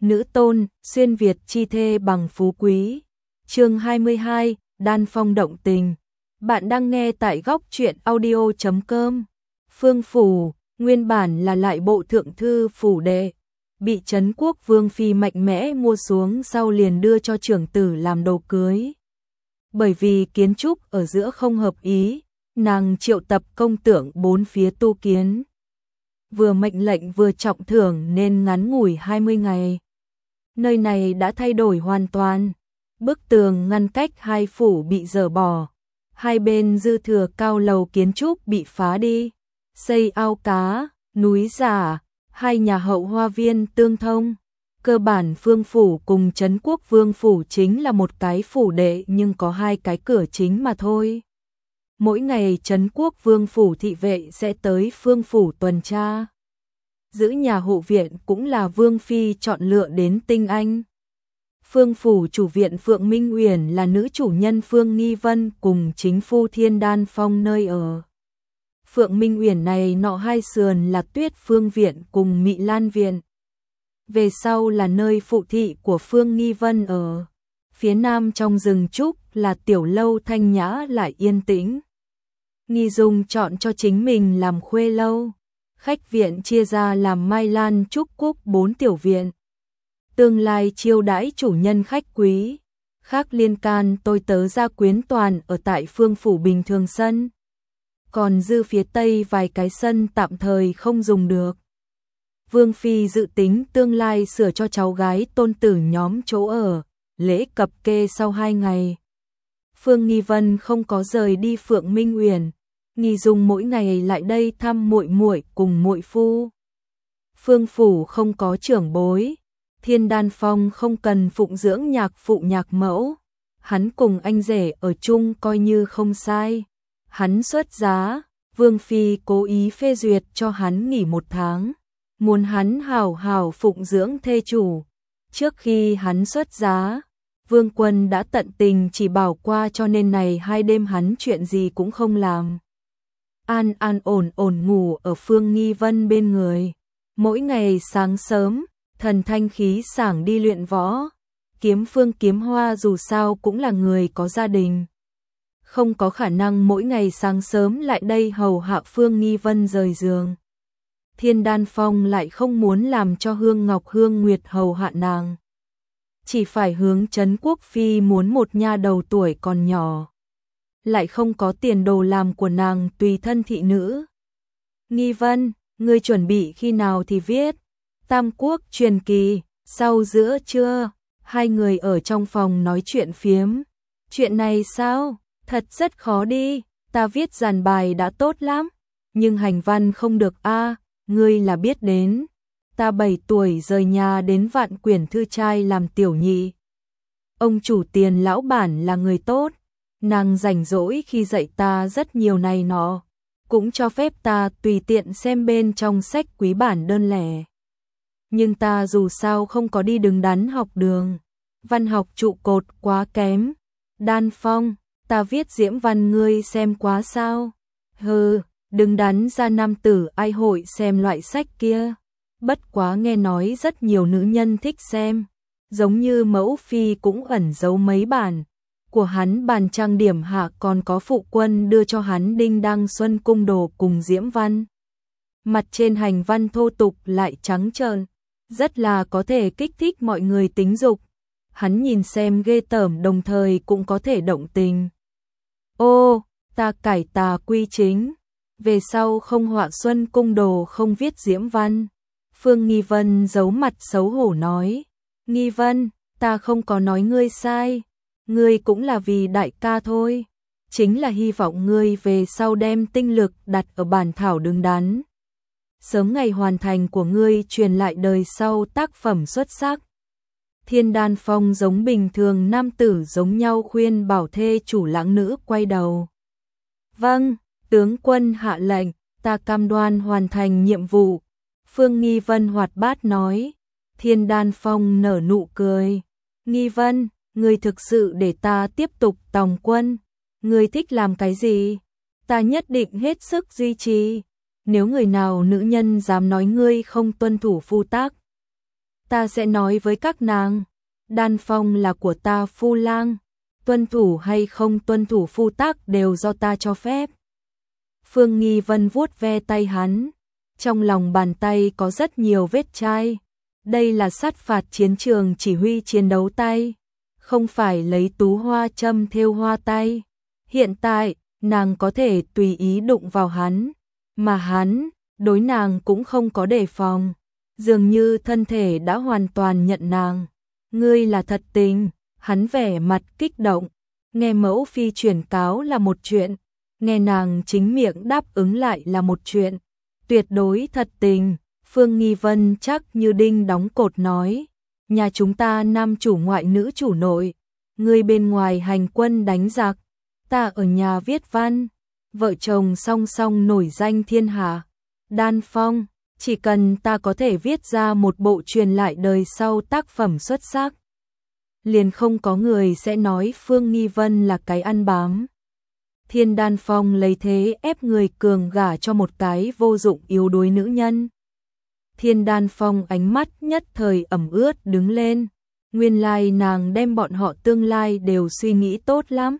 nữ tôn, xuyên Việt chi thê bằng phú quý. Chương 22, Đan Phong động tình. Bạn đang nghe tại góc truyện audio.com. Phương phủ, nguyên bản là lại bộ thượng thư phủ đệ, bị Trấn Quốc Vương phi mạnh mẽ mua xuống sau liền đưa cho trưởng tử làm đồ cưới. Bởi vì kiến trúc ở giữa không hợp ý, nàng triệu tập công tưởng bốn phía tu kiến. Vừa mệnh lệnh vừa trọng thưởng nên ngắn ngủi 20 ngày. Nơi này đã thay đổi hoàn toàn. Bức tường ngăn cách hai phủ bị dỡ bỏ. Hai bên dư thừa cao lầu kiến trúc bị phá đi. Xây ao cá, núi giả, hai nhà hậu hoa viên tương thông. Cơ bản Phương phủ cùng Trấn Quốc Vương phủ chính là một cái phủ đệ nhưng có hai cái cửa chính mà thôi. Mỗi ngày Trấn Quốc Vương phủ thị vệ sẽ tới Phương phủ tuần tra. Giữ nhà hộ viện cũng là Vương phi chọn lựa đến tinh anh. Phương phủ chủ viện Phượng Minh Uyển là nữ chủ nhân Phương Nghi Vân cùng chính phu Thiên Đan Phong nơi ở. Phượng Minh Uyển này nọ hai sườn là Tuyết Phương viện cùng Mị Lan viện. Về sau là nơi phụ thị của Phương Nghi Vân ở. Phía nam trong rừng trúc là tiểu lâu thanh nhã lại yên tĩnh. Nghi Dung chọn cho chính mình làm khuê lâu. Khách viện chia ra làm Mai Lan Trúc Cúc 4 tiểu viện. Tương lai chiêu đãi chủ nhân khách quý. Khác liên can tôi tớ gia quyến toàn ở tại Phương phủ bình thường sân. Còn dư phía tây vài cái sân tạm thời không dùng được. Vương phi dự tính tương lai sửa cho cháu gái tôn tử nhóm chỗ ở, lễ cập kê sau 2 ngày. Phương Nghi Vân không có rời đi Phượng Minh Uyển, Nghi Dung mỗi ngày lại đây thăm muội muội cùng muội phu. Phương phủ không có trưởng bối, Thiên Đan Phong không cần phụng dưỡng nhạc phụ nhạc mẫu, hắn cùng anh rể ở chung coi như không sai. Hắn xuất giá, Vương phi cố ý phê duyệt cho hắn nghỉ 1 tháng, muốn hắn hảo hảo phụng dưỡng thê chủ. Trước khi hắn xuất giá, Vương Quân đã tận tình chỉ bảo qua cho nên này 2 đêm hắn chuyện gì cũng không làm. An an ổn ổn ngủ ở Phương Nghi Vân bên người. Mỗi ngày sáng sớm, thần thanh khí sảng đi luyện võ. Phương Kiếm Hoa dù sao cũng là người có gia đình. Không có khả năng mỗi ngày sáng sớm lại đây hầu hạ Phương Nghi Vân rời giường. Thiên Đan Phong lại không muốn làm cho Hương Ngọc Hương Nguyệt hầu hạ nàng. Chỉ phải hướng Trấn Quốc phi muốn một nha đầu tuổi còn nhỏ. Lại không có tiền đồ làm của nàng tùy thân thị nữ. Nghi Vân, ngươi chuẩn bị khi nào thì viết. Tam Quốc truyền kỳ, sau giữa trưa, hai người ở trong phòng nói chuyện phiếm. Chuyện này sao? Thật rất khó đi, ta viết dàn bài đã tốt lắm, nhưng hành văn không được a, ngươi là biết đến. Ta 7 tuổi rời nhà đến Vạn Quyển thư trai làm tiểu nhị. Ông chủ Tiền lão bản là người tốt, nàng rảnh rỗi khi dạy ta rất nhiều này nọ, cũng cho phép ta tùy tiện xem bên trong sách quý bản đơn lẻ. Nhưng ta dù sao không có đi đứng đắn học đường, văn học trụ cột quá kém. Đan Phong, ta viết diễm văn ngươi xem quá sao? Hừ, đứng đắn ra nam tử ai hội xem loại sách kia. Bất quá nghe nói rất nhiều nữ nhân thích xem, giống như Mẫu phi cũng ẩn giấu mấy bản của hắn, bàn trang điểm hạ còn có phụ quân đưa cho hắn Đinh Đăng Xuân cung đồ cùng diễm văn. Mặt trên hành văn thô tục lại trắng trợn, rất là có thể kích thích mọi người tính dục. Hắn nhìn xem ghê tởm đồng thời cũng có thể động tình. Ô, ta cải tà quy chính, về sau không họa xuân cung đồ không viết diễm văn. Phương Nghi Vân giấu mặt xấu hổ nói, Nghi Vân, ta không có nói ngươi sai, ngươi cũng là vì đại ca thôi, chính là hy vọng ngươi về sau đem tinh lực đặt ở bản thảo đứng đắn. Sớm ngày hoàn thành của ngươi truyền lại đời sau tác phẩm xuất sắc. Thiên Đan Phong giống bình thường nam tử giống nhau khuyên bảo thê chủ lãng nữ quay đầu. Vâng, tướng quân hạ lệnh, ta cam đoan hoàn thành nhiệm vụ. Phương Nghi Vân hoạt bát nói. Thiên Đan Phong nở nụ cười. Nghi Vân, ngươi thực sự để ta tiếp tục tòng quân. Ngươi thích làm cái gì? Ta nhất định hết sức duy trì. Nếu người nào nữ nhân dám nói ngươi không tuân thủ phu tắc, ta sẽ nói với các nàng, Đan Phong là của ta phu lang, tuân thủ hay không tuân thủ phu tắc đều do ta cho phép. Phương Nghi Vân vuốt ve tay hắn, trong lòng bàn tay có rất nhiều vết chai. Đây là sát phạt chiến trường chỉ huy chiến đấu tay, không phải lấy tú hoa châm thêu hoa tay. Hiện tại, nàng có thể tùy ý đụng vào hắn, mà hắn, đối nàng cũng không có đề phòng. Dường như thân thể đã hoàn toàn nhận nàng. Ngươi là thật tình, hắn vẻ mặt kích động. Nghe mẫu phi chuyển cáo là một chuyện, nghe nàng chính miệng đáp ứng lại là một chuyện. Tuyệt đối thật tình. Phương Nghi Vân chắc như đinh đóng cột nói, nhà chúng ta nam chủ ngoại nữ chủ nội, ngươi bên ngoài hành quân đánh giặc, ta ở nhà viết văn, vợ chồng song song nổi danh thiên hạ. Đan Phong, chỉ cần ta có thể viết ra một bộ truyền lại đời sau tác phẩm xuất sắc, liền không có người sẽ nói Phương Nghi Vân là cái ăn bám. Thiên Đan Phong lấy thế ép người cường gả cho một cái vô dụng yếu đuối nữ nhân. Thiên Đan Phong ánh mắt nhất thời ẩm ướt đứng lên, nguyên lai nàng đem bọn họ tương lai đều suy nghĩ tốt lắm.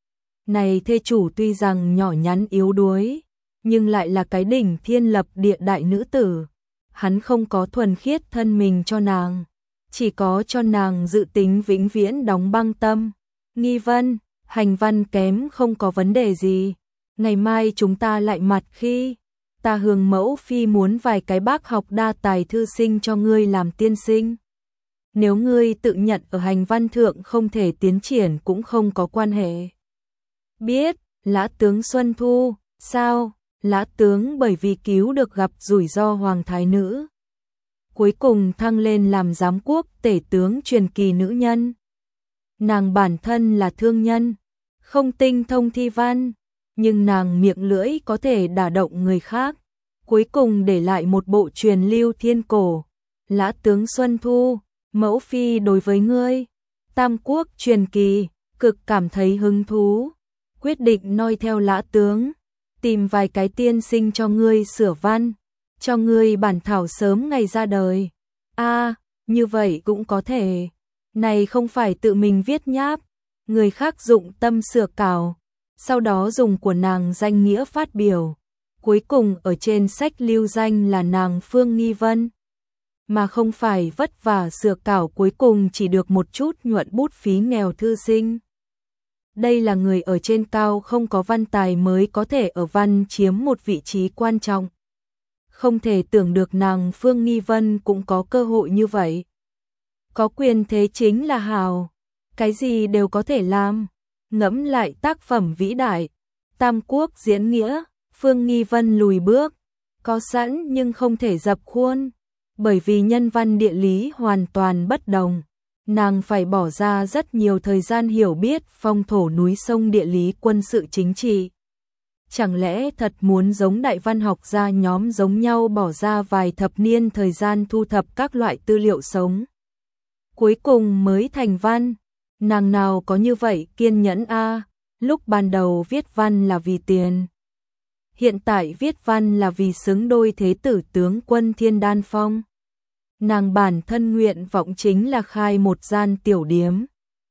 Này thê chủ tuy rằng nhỏ nhắn yếu đuối, nhưng lại là cái đỉnh thiên lập địa đại nữ tử. Hắn không có thuần khiết thân mình cho nàng, chỉ có cho nàng dự tính vĩnh viễn đóng băng tâm. Nghi Vân, hành văn kém không có vấn đề gì, ngày mai chúng ta lại mặt khi ta Hương mẫu phi muốn vài cái bác học đa tài thư sinh cho ngươi làm tiên sinh. Nếu ngươi tự nhận ở hành văn thượng không thể tiến triển cũng không có quan hệ. Biết, Lã tướng Xuân Thu, sao? Lã tướng bởi vì cứu được gặp rủi ro hoàng thái nữ, cuối cùng thăng lên làm giám quốc tể tướng truyền kỳ nữ nhân. Nàng bản thân là thương nhân, không tinh thông thi văn, nhưng nàng miệng lưỡi có thể đả động người khác, cuối cùng để lại một bộ truyền lưu thiên cổ. Lã tướng Xuân Thu, mẫu phi đối với ngươi, tam quốc truyền kỳ, cực cảm thấy hứng thú, quyết định noi theo Lã tướng, tìm vài cái tiên sinh cho ngươi sửa văn, cho ngươi bản thảo sớm ngày ra đời. Như vậy cũng có thể, này không phải tự mình viết nháp, người khác dụng tâm sửa cào, sau đó dùng của nàng danh nghĩa phát biểu, cuối cùng ở trên sách lưu danh là nàng Phương Nghi Vân, mà không phải vất vả sửa cào cuối cùng chỉ được một chút nhuận bút phí nghèo thư sinh. Đây là người ở trên cao không có văn tài mới có thể ở văn chiếm một vị trí quan trọng. Không thể tưởng được nàng Phương Nghi Vân cũng có cơ hội như vậy. Có quyền thế chính là hào, cái gì đều có thể làm. Ngẫm lại tác phẩm vĩ đại, tam quốc diễn nghĩa, Phương Nghi Vân lùi bước, có sẵn nhưng không thể dập khuôn, bởi vì nhân văn địa lý hoàn toàn bất đồng. Nàng phải bỏ ra rất nhiều thời gian hiểu biết phong thổ núi sông địa lý quân sự chính trị. Chẳng lẽ thật muốn giống đại văn học gia nhóm giống nhau bỏ ra vài thập niên thời gian thu thập các loại tư liệu sống, cuối cùng mới thành văn? Nàng nào có như vậy kiên nhẫn lúc ban đầu viết văn là vì tiền, hiện tại viết văn là vì xứng đôi thế tử tướng quân Thiên Đan Phong. Nàng bản thân nguyện vọng chính là khai một gian tiểu điếm,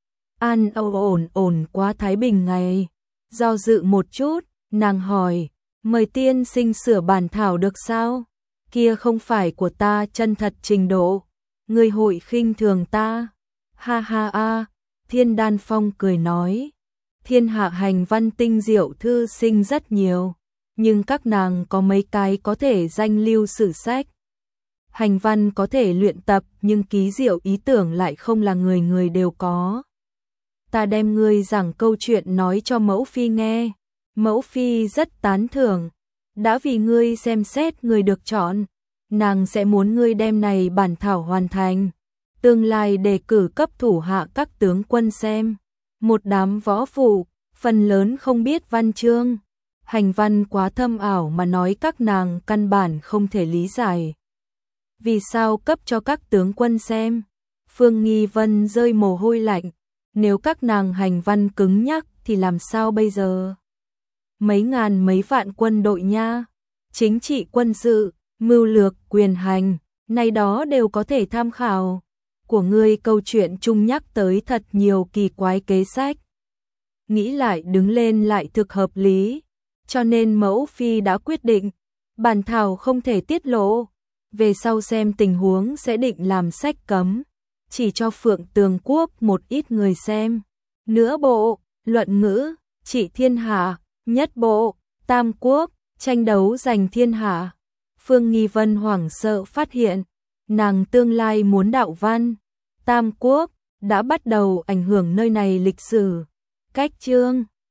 an ổn qua thái bình ngày. Do dự một chút, nàng hỏi, mời tiên sinh sửa bản thảo được sao? Kia không phải của ta chân thật trình độ, người hội khinh thường ta. Ha ha. Thiên Đan Phong cười nói, thiên hạ hành văn tinh diệu thư sinh rất nhiều, nhưng các nàng có mấy cái có thể danh lưu sử sách. Hành văn có thể luyện tập nhưng ký diệu ý tưởng lại không là người người đều có. Ta đem ngươi giảng câu chuyện nói cho mẫu phi nghe, mẫu phi rất tán thưởng, đã vì ngươi xem xét người được chọn, nàng sẽ muốn ngươi đem này bản thảo hoàn thành, tương lai đề cử cấp thủ hạ các tướng quân xem. Một đám võ phụ, phần lớn không biết văn chương, hành văn quá thâm ảo mà nói các nàng căn bản không thể lý giải. Vì sao cấp cho các tướng quân xem? Phương Nghi Vân rơi mồ hôi lạnh, nếu các nàng hành văn cứng nhắc thì làm sao bây giờ? Mấy ngàn mấy vạn quân đội nha, chính trị quân sự, mưu lược, quyền hành, này đó đều có thể tham khảo. Của ngươi câu chuyện chung nhắc tới thật nhiều kỳ quái kế sách. Nghĩ lại đứng lên lại thực hợp lý, cho nên mẫu phi đã quyết định, bản thảo không thể tiết lộ, về sau xem tình huống sẽ định làm sách cấm, chỉ cho Phượng Tường Quốc một ít người xem. Nửa bộ, luận ngữ, trị thiên hạ, nhất bộ, tam quốc, tranh đấu giành thiên hạ. Phương Nghi Vân hoảng sợ phát hiện, nàng tương lai muốn đạo văn, tam quốc, đã bắt đầu ảnh hưởng nơi này lịch sử. Cách chương